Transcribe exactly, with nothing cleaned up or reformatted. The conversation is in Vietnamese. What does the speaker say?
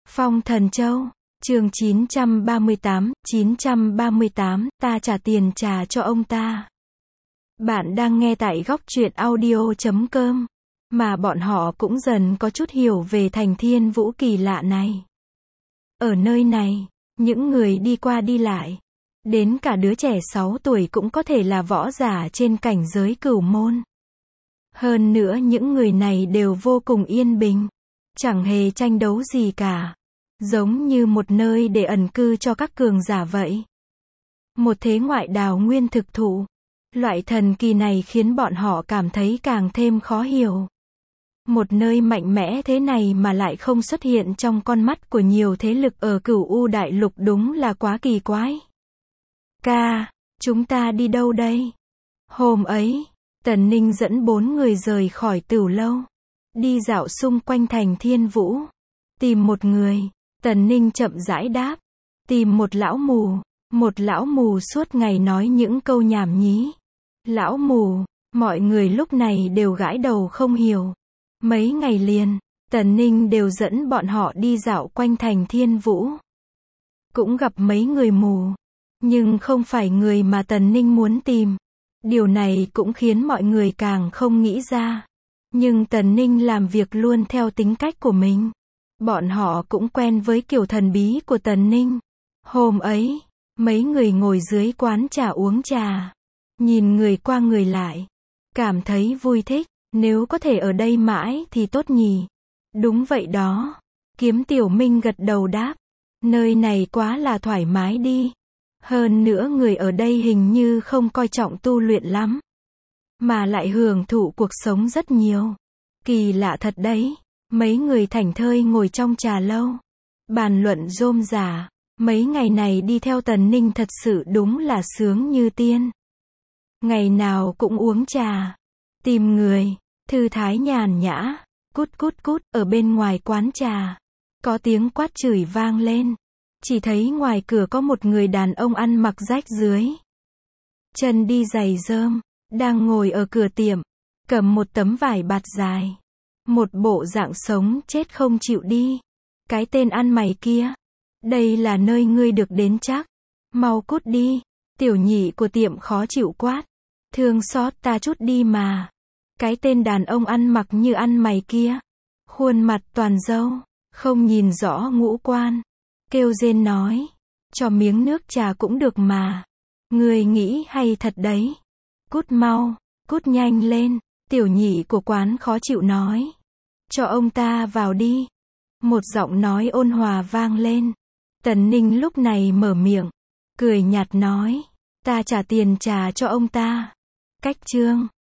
Phong Thần Châu, chương chín trăm ba mươi tám, chín trăm ba mươi tám, ta trả tiền trà cho ông ta. Bạn đang nghe tại góc truyện audio chấm com, mà bọn họ cũng dần có chút hiểu về thành thiên vũ kỳ lạ này. Ở nơi này, những người đi qua đi lại, đến cả đứa trẻ sáu tuổi cũng có thể là võ giả trên cảnh giới cửu môn. Hơn nữa những người này đều vô cùng yên bình, chẳng hề tranh đấu gì cả, giống như một nơi để ẩn cư cho các cường giả vậy. Một thế ngoại đào nguyên thực thụ, loại thần kỳ này khiến bọn họ cảm thấy càng thêm khó hiểu. Một nơi mạnh mẽ thế này mà lại không xuất hiện trong con mắt của nhiều thế lực ở Cửu U đại lục, đúng là quá kỳ quái. Ca, chúng ta đi đâu đây? Hôm ấy, Tần Ninh dẫn bốn người rời khỏi Tửu lâu, đi dạo xung quanh thành thiên vũ, tìm một người. Tần Ninh chậm rãi đáp, tìm một lão mù. Một lão mù suốt ngày nói những câu nhảm nhí. Lão mù, mọi người lúc này đều gãi đầu không hiểu. Mấy ngày liền, Tần Ninh đều dẫn bọn họ đi dạo quanh thành thiên vũ. Cũng gặp mấy người mù, nhưng không phải người mà Tần Ninh muốn tìm. Điều này cũng khiến mọi người càng không nghĩ ra. Nhưng Tần Ninh làm việc luôn theo tính cách của mình. Bọn họ cũng quen với kiểu thần bí của Tần Ninh. Hôm ấy, mấy người ngồi dưới quán trà uống trà, nhìn người qua người lại, cảm thấy vui thích. Nếu có thể ở đây mãi thì tốt nhỉ. Đúng vậy đó. Kiếm Tiểu Minh gật đầu đáp, nơi này quá là thoải mái đi. Hơn nữa người ở đây hình như không coi trọng tu luyện lắm, mà lại hưởng thụ cuộc sống rất nhiều. Kỳ lạ thật đấy. Mấy người thảnh thơi ngồi trong trà lâu, bàn luận rôm rả. Mấy ngày này đi theo Tần Ninh thật sự đúng là sướng như tiên. Ngày nào cũng uống trà, tìm người, thư thái nhàn nhã. Cút cút cút, ở bên ngoài quán trà, có tiếng quát chửi vang lên. Chỉ thấy ngoài cửa có một người đàn ông ăn mặc rách rưới, chân đi giày rơm, đang ngồi ở cửa tiệm, cầm một tấm vải bạt dài. Một bộ dạng sống chết không chịu đi. Cái tên ăn mày kia, đây là nơi ngươi được đến chắc. Mau cút đi. Tiểu nhị của tiệm khó chịu quát, thương xót ta chút đi mà. Cái tên đàn ông ăn mặc như ăn mày kia, khuôn mặt toàn râu, không nhìn rõ ngũ quan, kêu rên nói, cho miếng nước trà cũng được mà. Ngươi nghĩ hay thật đấy. Cút mau, cút nhanh lên. Tiểu nhị của quán khó chịu nói, cho ông ta vào đi. Một giọng nói ôn hòa vang lên. Tần Ninh lúc này mở miệng, cười nhạt nói, ta trả tiền trà cho ông ta. Cách chương